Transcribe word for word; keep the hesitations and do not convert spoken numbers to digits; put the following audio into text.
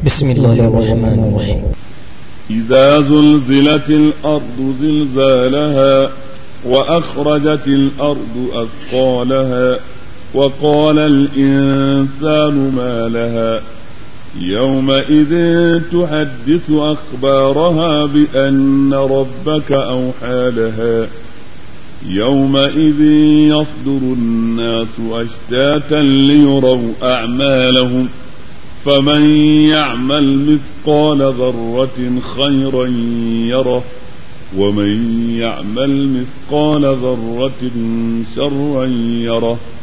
بسم الله الرحمن الرحيم. إذا زلزلت الأرض زلزالها وأخرجت الأرض أثقالها وقال الإنسان ما لها يومئذ تحدث أخبارها بأن ربك أوحى لها يومئذ يصدر الناس أشتاتا ليروا أعمالهم فمن يعمل مثقال ذرة خيرا يره ومن يعمل مثقال ذرة شرا يره.